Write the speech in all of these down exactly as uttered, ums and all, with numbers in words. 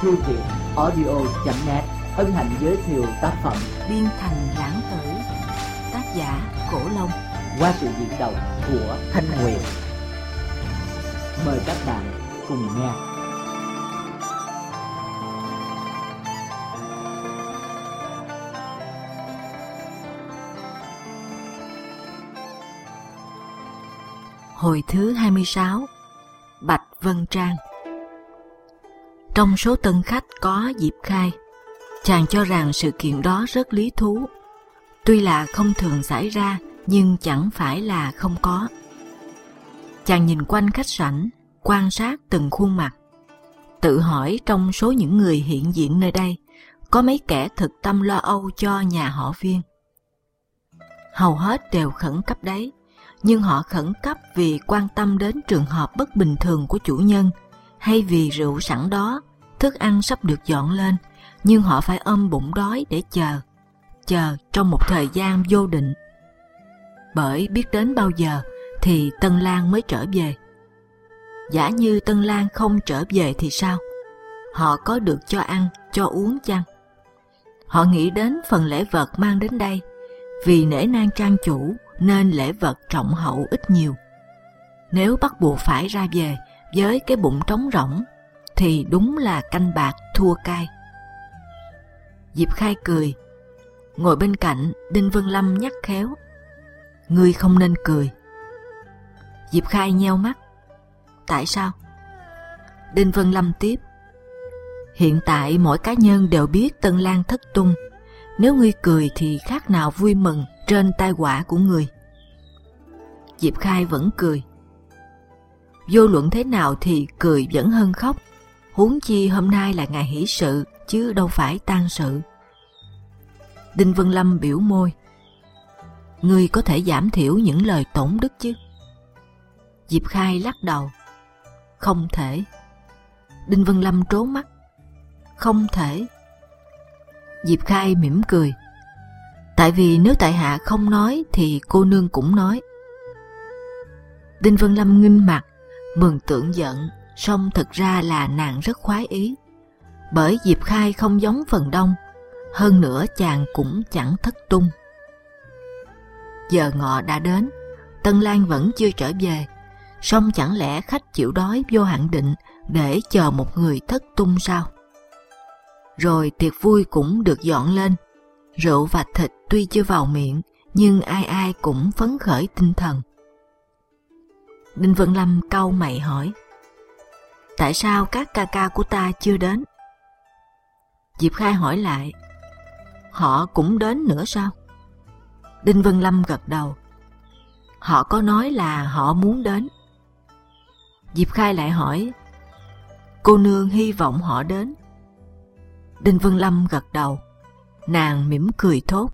thư viện audio chấm net hân hạnh giới thiệu tác phẩm Biên Thành Lãng Tử, tác giả Cổ Long, qua sự diễn đọc của Thanh Nguyệt. Mời các bạn cùng nghe. Hồi thứ hai mươi sáu. Bạch Vân Trang. Trong số tân khách có Diệp Khai. Chàng cho rằng sự kiện đó rất lý thú. Tuy là không thường xảy ra, nhưng chẳng phải là không có. Chàng nhìn quanh khách sảnh, quan sát từng khuôn mặt, tự hỏi trong số những người hiện diện nơi đây, có mấy kẻ thực tâm lo âu cho nhà họ Viên. Hầu hết đều khẩn cấp đấy, nhưng họ khẩn cấp vì quan tâm đến trường hợp bất bình thường của chủ nhân, hay vì rượu sẵn đó, thức ăn sắp được dọn lên, nhưng họ phải ôm bụng đói để chờ, chờ trong một thời gian vô định. Bởi biết đến bao giờ thì Tân Lang mới trở về. Giả như Tân Lang không trở về thì sao? Họ có được cho ăn, cho uống chăng? Họ nghĩ đến phần lễ vật mang đến đây, vì nể nang trang chủ nên lễ vật trọng hậu ít nhiều. Nếu bắt buộc phải ra về với cái bụng trống rỗng, thì đúng là canh bạc thua cay. Diệp Khai cười. Ngồi bên cạnh, Đinh Vân Lâm nhắc khéo. Ngươi không nên cười. Diệp Khai nheo mắt. Tại sao? Đinh Vân Lâm tiếp. Hiện tại mỗi cá nhân đều biết Tân Lang thất tung. Nếu ngươi cười thì khác nào vui mừng trên tai họa của người. Diệp Khai vẫn cười. Vô luận thế nào thì cười vẫn hơn khóc. Huống chi hôm nay là ngày hỷ sự, chứ đâu phải tang sự. Đinh Vân Lâm biểu môi. Ngươi có thể giảm thiểu những lời tổn đức chứ? Diệp Khai lắc đầu. Không thể. Đinh Vân Lâm trố mắt. Không thể. Diệp Khai mỉm cười. Tại vì nếu tại hạ không nói thì cô nương cũng nói. Đinh Vân Lâm nghinh mặt, mường tượng giận, song thực ra là nàng rất khoái ý. Bởi Diệp Khai không giống phần đông, hơn nữa chàng cũng chẳng thất tung. Giờ ngọ đã đến, Tân Lang vẫn chưa trở về, song chẳng lẽ khách chịu đói vô hạn định để chờ một người thất tung sao? Rồi tiệc vui cũng được dọn lên, rượu và thịt tuy chưa vào miệng, nhưng ai ai cũng phấn khởi tinh thần. Đinh Vân Lâm cau mày hỏi. Tại sao các ca ca của ta chưa đến? Diệp Khai hỏi lại. Họ cũng đến nữa sao? Đinh Vân Lâm gật đầu. Họ có nói là họ muốn đến. Diệp Khai lại hỏi. Cô nương hy vọng họ đến. Đinh Vân Lâm gật đầu. Nàng mỉm cười thốt.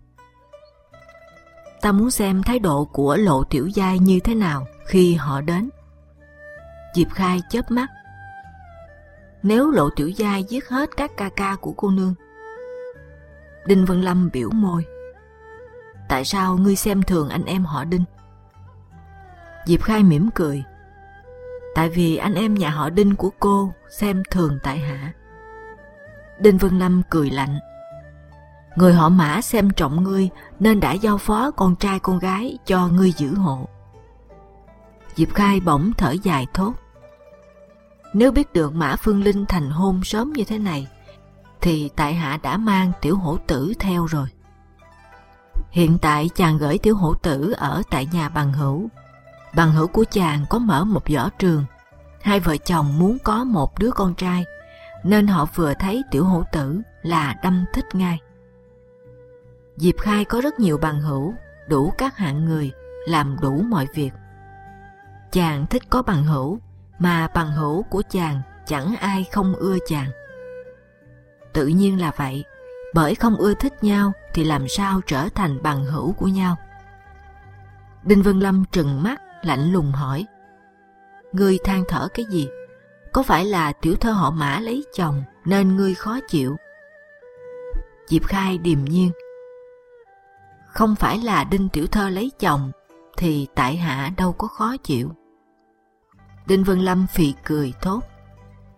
Ta muốn xem thái độ của Lộ Tiểu Giai như thế nào khi họ đến. Diệp Khai chớp mắt. Nếu Lộ Tiểu Giai giết hết các ca ca của cô nương? Đinh Vân Lâm biểu môi. Tại sao ngươi xem thường anh em họ Đinh? Diệp Khai mỉm cười. Tại vì anh em nhà họ Đinh của cô xem thường tại hạ. Đinh Vân Lâm cười lạnh. Người họ Mã xem trọng ngươi nên đã giao phó con trai con gái cho ngươi giữ hộ. Diệp Khai bỗng thở dài thốt. Nếu biết được Mã Phương Linh thành hôn sớm như thế này, thì tại hạ đã mang tiểu hổ tử theo rồi. Hiện tại chàng gửi tiểu hổ tử ở tại nhà bằng hữu. Bằng hữu của chàng có mở một võ trường. Hai vợ chồng muốn có một đứa con trai, nên họ vừa thấy tiểu hổ tử là đâm thích ngay. Diệp Khai có rất nhiều bằng hữu, đủ các hạng người, làm đủ mọi việc. Chàng thích có bằng hữu, mà bằng hữu của chàng chẳng ai không ưa chàng. Tự nhiên là vậy, bởi không ưa thích nhau thì làm sao trở thành bằng hữu của nhau. Đinh Vân Lâm trừng mắt, lạnh lùng hỏi. Ngươi than thở cái gì? Có phải là tiểu thơ họ Mã lấy chồng nên ngươi khó chịu? Diệp Khai điềm nhiên. Không phải là Đinh tiểu thơ lấy chồng thì tại hạ đâu có khó chịu. Đinh Vân Lâm phì cười thốt.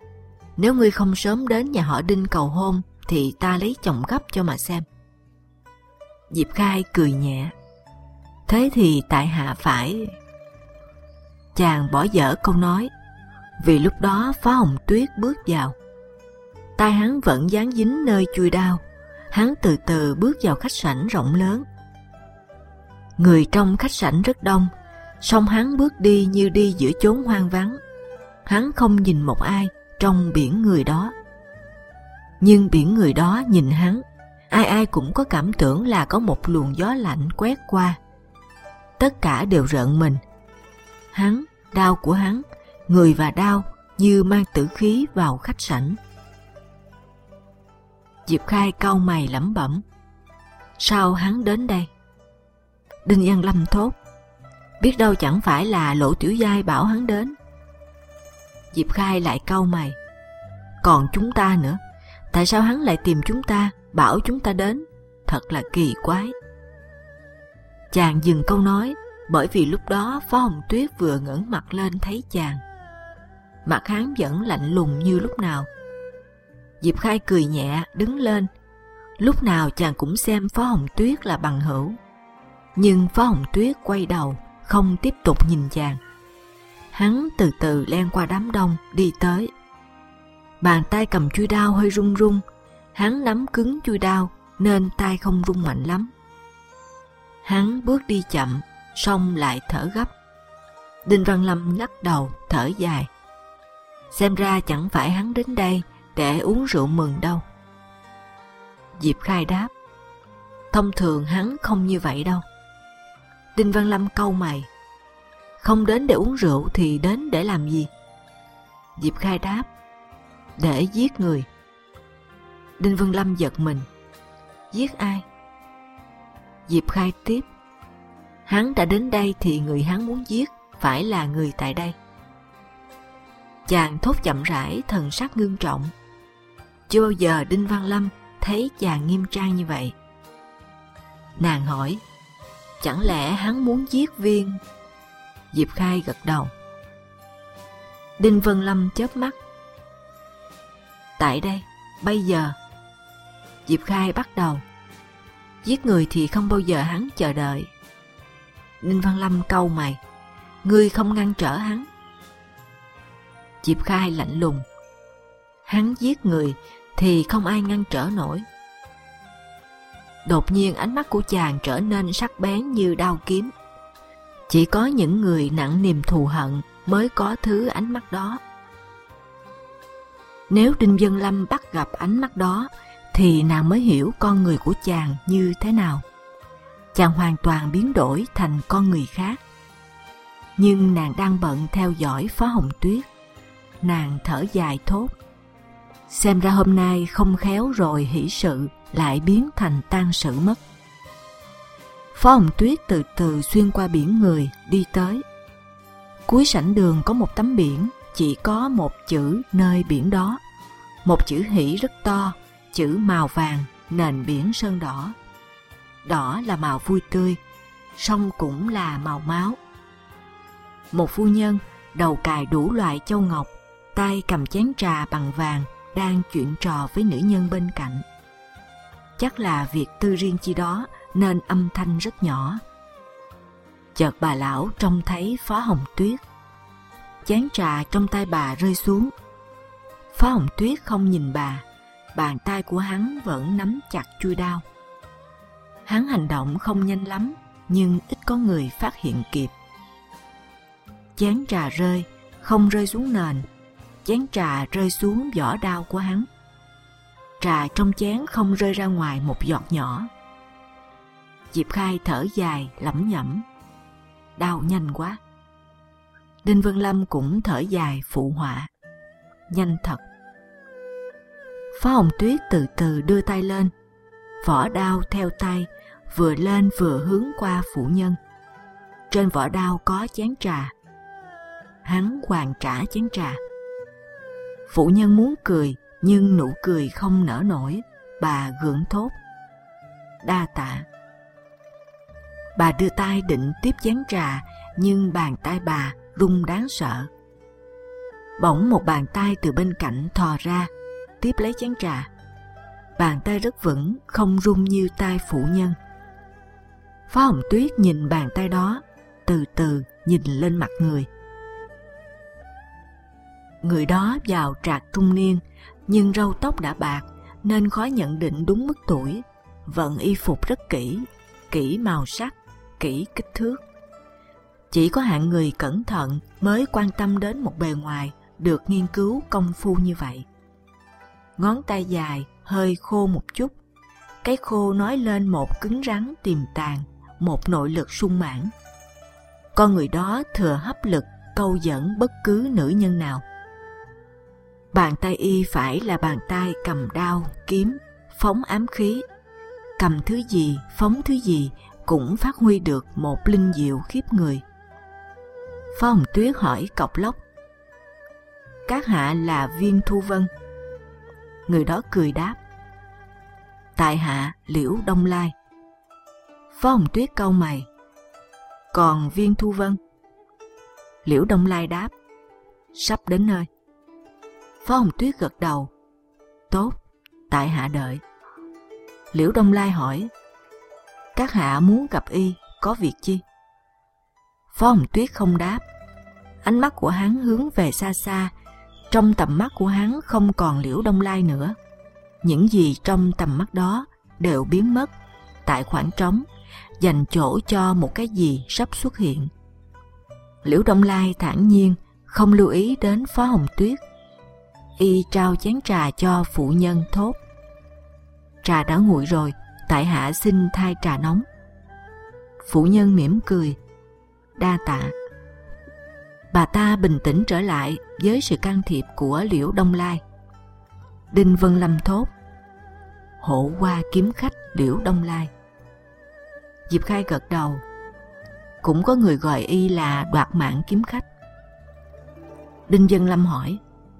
Nếu ngươi không sớm đến nhà họ Đinh cầu hôn thì ta lấy chồng gấp cho mà xem. Diệp Khai cười nhẹ. Thế thì tại hạ phải... Chàng bỏ dở câu nói, vì lúc đó Phó Hồng Tuyết bước vào. tay hắn vẫn dán dính nơi chui đao. Hắn từ từ bước vào khách sảnh rộng lớn. Người trong khách sảnh rất đông, song hắn bước đi như đi giữa chốn hoang vắng. Hắn không nhìn một ai trong biển người đó. Nhưng biển người đó nhìn hắn, ai ai cũng có cảm tưởng là có một luồng gió lạnh quét qua. Tất cả đều rợn mình. Hắn, đao của hắn, người và đao như mang tử khí vào khách sảnh. Diệp Khai cau mày lẩm bẩm. Sao hắn đến đây? Đinh Văn Lâm thốt. Biết đâu chẳng phải là Lộ Tiểu Giai bảo hắn đến. Diệp Khai lại cau mày. Còn chúng ta nữa, tại sao hắn lại tìm chúng ta, bảo chúng ta đến? Thật là kỳ quái. Chàng dừng câu nói, bởi vì lúc đó Phó Hồng Tuyết vừa ngẩng mặt lên thấy chàng. Mặt hắn vẫn lạnh lùng như lúc nào. Diệp Khai cười nhẹ, đứng lên. Lúc nào chàng cũng xem Phó Hồng Tuyết là bằng hữu. Nhưng Phó Hồng Tuyết quay đầu, không tiếp tục nhìn chàng. Hắn từ từ len qua đám đông, đi tới. Bàn tay cầm chuôi đao hơi run run. Hắn nắm cứng chuôi đao, nên tay không run mạnh lắm. Hắn bước đi chậm, song lại thở gấp. Đinh Văn Lâm lắc đầu, thở dài. Xem ra chẳng phải hắn đến đây để uống rượu mừng đâu. Diệp Khai đáp. Thông thường hắn không như vậy đâu. Đinh Văn Lâm cau mày. Không đến để uống rượu thì đến để làm gì? Diệp Khai đáp. Để giết người. Đinh Văn Lâm giật mình. Giết ai? Diệp Khai tiếp. Hắn đã đến đây thì người hắn muốn giết phải là người tại đây. Chàng thốt chậm rãi, thần sắc ngưng trọng. Chưa bao giờ Đinh Văn Lâm thấy chàng nghiêm trang như vậy. Nàng hỏi. Chẳng lẽ hắn muốn giết Viên? Diệp Khai gật đầu. Đinh Văn Lâm chớp mắt. Tại đây, bây giờ. Diệp Khai bắt đầu. Giết người thì không bao giờ hắn chờ đợi. Đinh Văn Lâm cau mày. Ngươi không ngăn trở hắn. Diệp Khai lạnh lùng. Hắn giết người thì không ai ngăn trở nổi. Đột nhiên ánh mắt của chàng trở nên sắc bén như đao kiếm. Chỉ có những người nặng niềm thù hận mới có thứ ánh mắt đó. Nếu Đinh Văn Lâm bắt gặp ánh mắt đó thì nàng mới hiểu con người của chàng như thế nào. Chàng hoàn toàn biến đổi thành con người khác. Nhưng nàng đang bận theo dõi Phó Hồng Tuyết. Nàng thở dài thốt. Xem ra hôm nay không khéo rồi hỷ sự lại biến thành tang sự mất. Phó Hồng Tuyết từ từ xuyên qua biển người đi tới. Cuối sảnh đường có một tấm biển, chỉ có một chữ nơi biển đó. Một chữ hỷ rất to, chữ màu vàng, nền biển sơn đỏ. Đỏ là màu vui tươi, song cũng là màu máu. Một phu nhân, đầu cài đủ loại châu ngọc, tay cầm chén trà bằng vàng, đang chuyện trò với nữ nhân bên cạnh. Chắc là việc tư riêng chi đó nên âm thanh rất nhỏ. Chợt bà lão trông thấy Phó Hồng Tuyết. Chén trà trong tay bà rơi xuống. Phó Hồng Tuyết không nhìn bà, bàn tay của hắn vẫn nắm chặt chuôi đao. Hắn hành động không nhanh lắm, nhưng ít có người phát hiện kịp. Chén trà rơi, không rơi xuống nền. Chén trà rơi xuống vỏ đao của hắn. Trà trong chén không rơi ra ngoài một giọt nhỏ. Diệp Khai thở dài, lẩm nhẩm. Đau nhanh quá. Đinh Văn Lâm cũng thở dài phụ họa. Nhanh thật. Phó Hồng Tuyết từ từ đưa tay lên. Vỏ đao theo tay, vừa lên vừa hướng qua phụ nhân. Trên vỏ đao có chén trà. Hắn hoàn trả chén trà. Phụ nhân muốn cười, nhưng nụ cười không nở nổi. Bà gượng thốt. Đa tạ. Bà đưa tay định tiếp chén trà, nhưng bàn tay bà run đáng sợ. Bỗng một bàn tay từ bên cạnh thò ra, tiếp lấy chén trà. Bàn tay rất vững, không rung như tay phụ nhân. Phó Hồng Tuyết nhìn bàn tay đó, từ từ nhìn lên mặt người. Người đó vào trạc trung niên, nhưng râu tóc đã bạc nên khó nhận định đúng mức tuổi. Vận y phục rất kỹ, kỹ màu sắc, kỹ kích thước. Chỉ có hạng người cẩn thận mới quan tâm đến một bề ngoài được nghiên cứu công phu như vậy. Ngón tay dài, hơi khô một chút. Cái khô nói lên một cứng rắn tiềm tàng, một nội lực sung mãn. Con người đó thừa hấp lực câu dẫn bất cứ nữ nhân nào. Bàn tay y phải là bàn tay cầm đao, kiếm, phóng ám khí. Cầm thứ gì, phóng thứ gì cũng phát huy được một linh diệu khiếp người. Phó Hồng Tuyết hỏi cộc lốc: các hạ là Viên Thu Vân? Người đó cười đáp: tại hạ Liễu Đông Lai. Phó Hồng Tuyết cau mày: còn Viên Thu Vân? Liễu Đông Lai đáp: sắp đến nơi. Phó Hồng Tuyết gật đầu: tốt, tại hạ đợi. Liễu Đông Lai hỏi: các hạ muốn gặp y có việc chi? Phó Hồng Tuyết không đáp. Ánh mắt của hắn hướng về xa xa. Trong tầm mắt của hắn không còn Liễu Đông Lai nữa. Những gì trong tầm mắt đó đều biến mất tại khoảng trống, dành chỗ cho một cái gì sắp xuất hiện. Liễu Đông Lai thản nhiên, không lưu ý đến Phó Hồng Tuyết. Y trao chén trà cho phụ nhân thốt: trà đã nguội rồi, tại hạ xin thay trà nóng. Phụ nhân mỉm cười: đa tạ. Bà ta bình tĩnh trở lại với sự can thiệp của Liễu Đông Lai. Đinh Vân Lâm thốt: hộ hoa kiếm khách Liễu Đông Lai. Diệp Khai gật đầu. Cũng có người gọi y là đoạt mạng kiếm khách. Đinh Vân Lâm hỏi: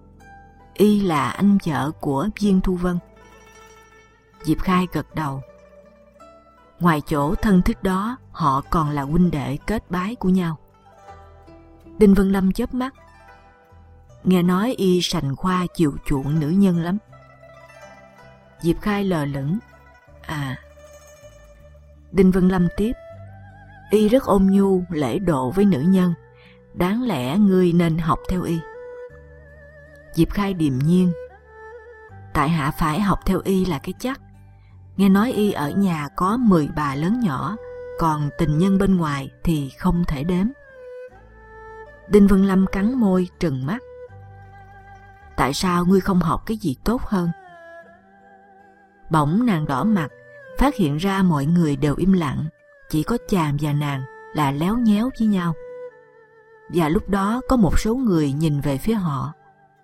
y là anh vợ của Viên Thu Vân? Diệp Khai gật đầu. Ngoài chỗ thân thích đó, họ còn là huynh đệ kết bái của nhau. Đinh Vân Lâm chớp mắt. Nghe nói y sành khoa chiều chuộng nữ nhân lắm. Diệp Khai lờ lửng. À. Đinh Vân Lâm tiếp: y rất ôn nhu lễ độ với nữ nhân, đáng lẽ ngươi nên học theo y. Diệp Khai điềm nhiên: tại hạ phải học theo y là cái chắc. Nghe nói y ở nhà có mười bà lớn nhỏ, còn tình nhân bên ngoài thì không thể đếm. Đinh Vân Lâm cắn môi trừng mắt: tại sao ngươi không học cái gì tốt hơn? Bỗng nàng đỏ mặt, phát hiện ra mọi người đều im lặng, chỉ có chàng và nàng là léo nhéo với nhau. Và lúc đó có một số người nhìn về phía họ.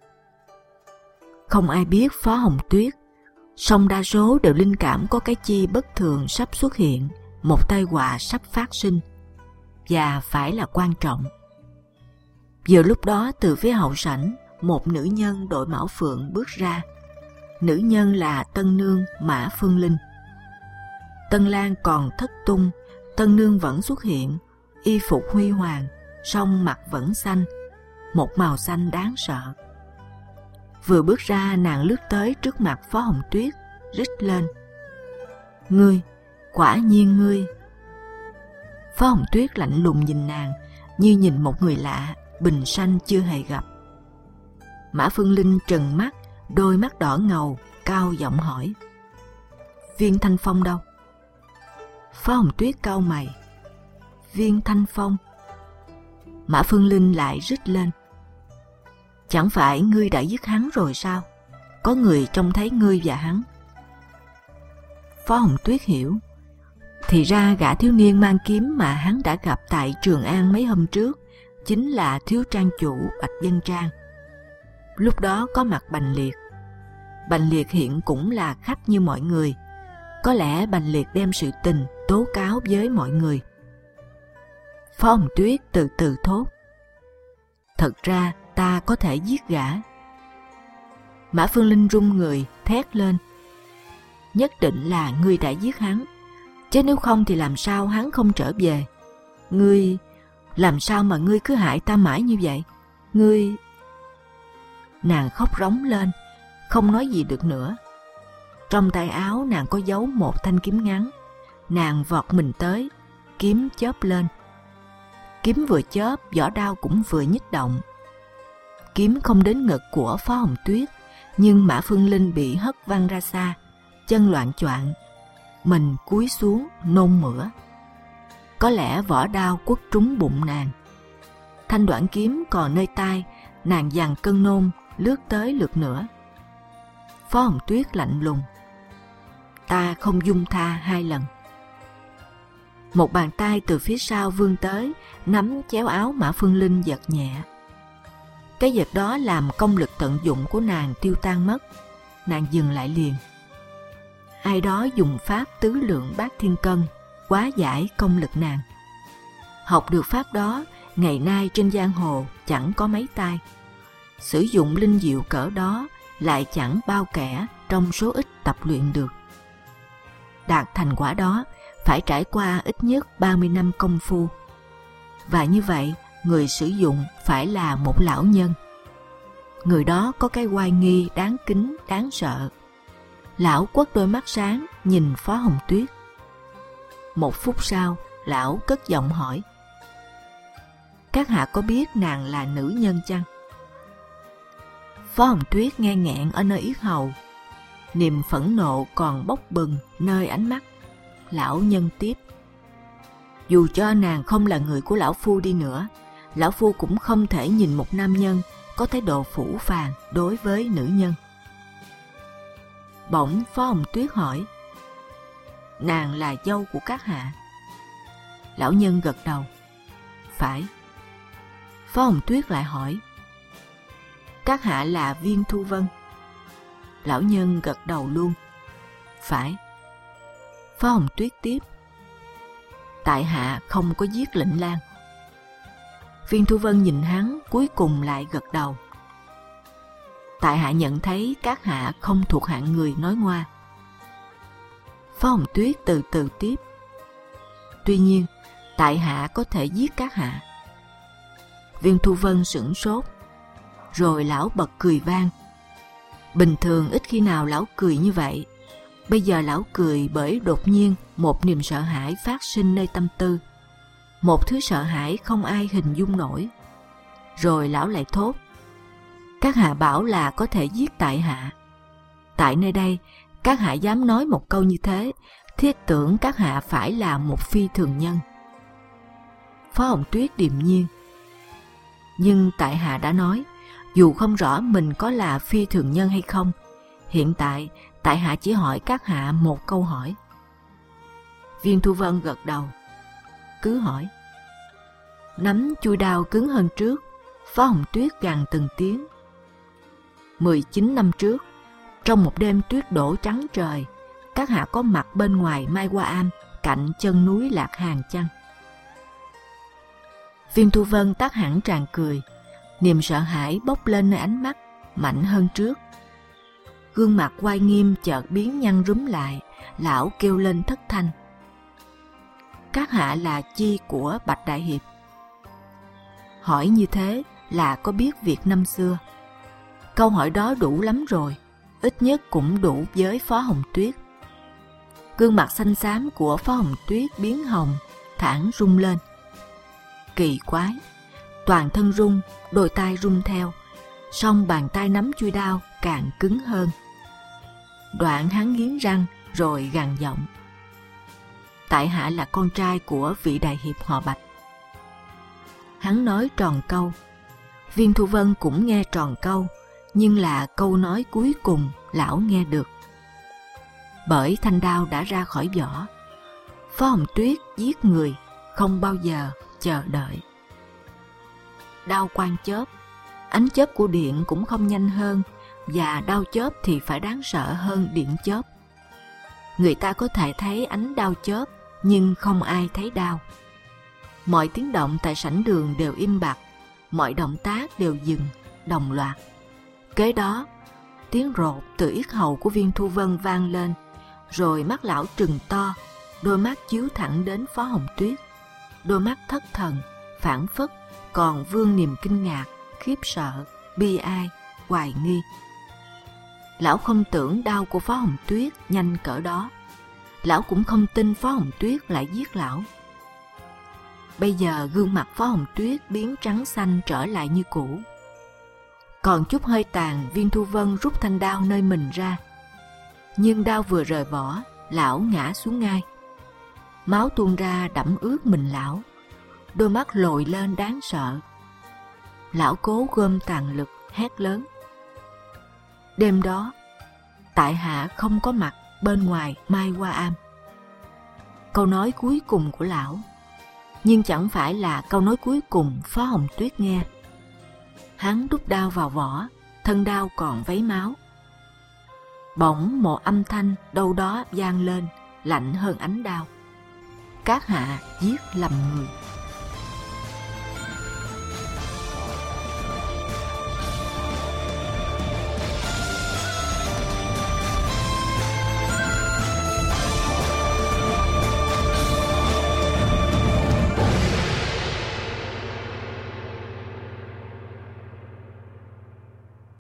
Không ai biết Phó Hồng Tuyết, song đa số đều linh cảm có cái chi bất thường sắp xuất hiện, một tai họa sắp phát sinh, và phải là quan trọng. Vừa lúc đó từ phía hậu sảnh, một nữ nhân đội mão phượng bước ra. Nữ nhân là tân nương Mã Phương Linh. Tân lang còn thất tung, tân nương vẫn xuất hiện, y phục huy hoàng, song mặt vẫn xanh, một màu xanh đáng sợ. Vừa bước ra, nàng lướt tới trước mặt Phó Hồng Tuyết, rít lên: ngươi, quả nhiên ngươi. Phó Hồng Tuyết lạnh lùng nhìn nàng như nhìn một người lạ, bình sanh chưa hề gặp. Mã Phương Linh trừng mắt, đôi mắt đỏ ngầu, cao giọng hỏi: Viên Thanh Phong đâu? Phó Hồng Tuyết cau mày: Viên Thanh Phong? Mã Phương Linh lại rít lên: chẳng phải ngươi đã giết hắn rồi sao? Có người trông thấy ngươi và hắn. Phó Hồng Tuyết hiểu, thì ra gã thiếu niên mang kiếm mà hắn đã gặp tại Trường An mấy hôm trước chính là thiếu trang chủ Bạch Vân Trang. Lúc đó có mặt Bành Liệt. Bành Liệt hiện cũng là khách như mọi người. Có lẽ Bành Liệt đem sự tình tố cáo với mọi người. Phó Hồng Tuyết từ từ thốt: thật ra ta có thể giết gã. Mã Phương Linh run người, thét lên: nhất định là ngươi đã giết hắn, chứ nếu không thì làm sao hắn không trở về? Ngươi, làm sao mà ngươi cứ hại ta mãi như vậy? Ngươi... nàng khóc rống lên, không nói gì được nữa. Trong tay áo nàng có giấu một thanh kiếm ngắn. Nàng vọt mình tới, kiếm chớp lên. Kiếm vừa chớp, vỏ đao cũng vừa nhích động. Kiếm không đến ngực của Phó Hồng Tuyết, nhưng Mã Phương Linh bị hất văng ra xa, chân loạng choạng, mình cúi xuống nôn mửa. Có lẽ vỏ đao quất trúng bụng nàng. Thanh đoạn kiếm còn nơi tai, nàng dằn cơn nôn, lướt tới lượt nữa. Phó Hồng Tuyết lạnh lùng: ta không dung tha hai lần. Một bàn tay từ phía sau vươn tới, nắm chéo áo Mã Phương Linh giật nhẹ. Cái giật đó làm công lực tận dụng của nàng tiêu tan mất. Nàng dừng lại liền. Ai đó dùng pháp tứ lượng bát thiên cân hóa giải công lực nàng. Học được pháp đó, ngày nay trên giang hồ chẳng có mấy tay. Sử dụng linh diệu cỡ đó lại chẳng bao kẻ trong số ít tập luyện được. Đạt thành quả đó phải trải qua ít nhất ba mươi năm công phu. Và như vậy, người sử dụng phải là một lão nhân. Người đó có cái oai nghi đáng kính, đáng sợ. Lão quất đôi mắt sáng nhìn Phó Hồng Tuyết. Một phút sau, lão cất giọng hỏi: các hạ có biết nàng là nữ nhân chăng? Phó Hồng Tuyết nghe nghẹn ở nơi yết hầu, niềm phẫn nộ còn bốc bừng nơi ánh mắt. Lão nhân tiếp: dù cho nàng không là người của lão phu đi nữa, lão phu cũng không thể nhìn một nam nhân có thái độ phũ phàng đối với nữ nhân. Bỗng Phó Hồng Tuyết hỏi: nàng là dâu của các hạ? Lão nhân gật đầu: phải. Phó Hồng Tuyết lại hỏi: các hạ là Viên Thu Vân? Lão nhân gật đầu luôn: phải. Phó Hồng Tuyết tiếp: tại hạ không có giết Lệnh Lang. Viên Thu Vân nhìn hắn, cuối cùng lại gật đầu: tại hạ nhận thấy các hạ không thuộc hạng người nói ngoa. Phó Hồng Tuyết từ từ tiếp: tuy nhiên, tại hạ có thể giết các hạ. Viên Thu Vân sửng sốt, rồi lão bật cười vang. Bình thường ít khi nào lão cười như vậy. Bây giờ lão cười bởi đột nhiên một niềm sợ hãi phát sinh nơi tâm tư, một thứ sợ hãi không ai hình dung nổi. Rồi lão lại thốt: các hạ bảo là có thể giết tại hạ. Tại nơi đây, các hạ dám nói một câu như thế, thiết tưởng các hạ phải là một phi thường nhân. Phó Hồng Tuyết điềm nhiên: nhưng tại hạ đã nói, dù không rõ mình có là phi thường nhân hay không, hiện tại tại hạ chỉ hỏi các hạ một câu hỏi. Viên Thu Vân gật đầu: cứ hỏi. Nắm chui đao cứng hơn trước, Phó Hồng Tuyết gằn từng tiếng: mười chín năm trước, trong một đêm tuyết đổ trắng trời, các hạ có mặt bên ngoài Mai Hoa Am, cạnh chân núi Lạc Hàng chăng? Viên Thu Vân tắt hẳn tràn cười, niềm sợ hãi bốc lên nơi ánh mắt, mạnh hơn trước. Gương mặt oai nghiêm chợt biến nhăn rúm lại, lão kêu lên thất thanh: các hạ là chi của Bạch Đại Hiệp? Hỏi như thế là có biết việc năm xưa. Câu hỏi đó đủ lắm rồi, ít nhất cũng đủ với Phó Hồng Tuyết. Gương mặt xanh xám của Phó Hồng Tuyết biến hồng, thẳng rung lên. Kỳ quái, toàn thân rung, đôi tay rung theo, song bàn tay nắm chuôi đao càng cứng hơn. Đoạn hắn nghiến răng rồi gằn giọng: tại hạ là con trai của vị đại hiệp họ Bạch. Hắn nói tròn câu. Viên Thu Vân cũng nghe tròn câu, nhưng là câu nói cuối cùng lão nghe được. Bởi thanh đao đã ra khỏi vỏ, Phó Hồng Tuyết giết người không bao giờ chờ đợi. Đao quang chớp, ánh chớp của điện cũng không nhanh hơn, và đao chớp thì phải đáng sợ hơn điện chớp. Người ta có thể thấy ánh đao chớp, nhưng không ai thấy đao. Mọi tiếng động tại sảnh đường đều im bặt, mọi động tác đều dừng, đồng loạt. Kế đó, tiếng rột từ yết hầu của Viên Thu Vân vang lên, rồi mắt lão trừng to, đôi mắt chiếu thẳng đến Phó Hồng Tuyết. Đôi mắt thất thần, phảng phất, còn vương niềm kinh ngạc, khiếp sợ, bi ai, hoài nghi. Lão không tưởng đao của Phó Hồng Tuyết nhanh cỡ đó. Lão cũng không tin Phó Hồng Tuyết lại giết lão. Bây giờ gương mặt Phó Hồng Tuyết biến trắng xanh trở lại như cũ. Còn chút hơi tàn, Viên Thu Vân rút thanh đao nơi mình ra. Nhưng đao vừa rời vỏ, lão ngã xuống ngay. Máu tuôn ra đẫm ướt mình lão. Đôi mắt lồi lên đáng sợ. Lão cố gom tàn lực hét lớn: đêm đó, tại hạ không có mặt bên ngoài Mai Hoa Am. Câu nói cuối cùng của lão, nhưng chẳng phải là câu nói cuối cùng Phó Hồng Tuyết nghe. Hắn rút đao vào vỏ, thân đao còn vấy máu. Bỗng một âm thanh đâu đó vang lên, lạnh hơn ánh đao: các hạ giết lầm người.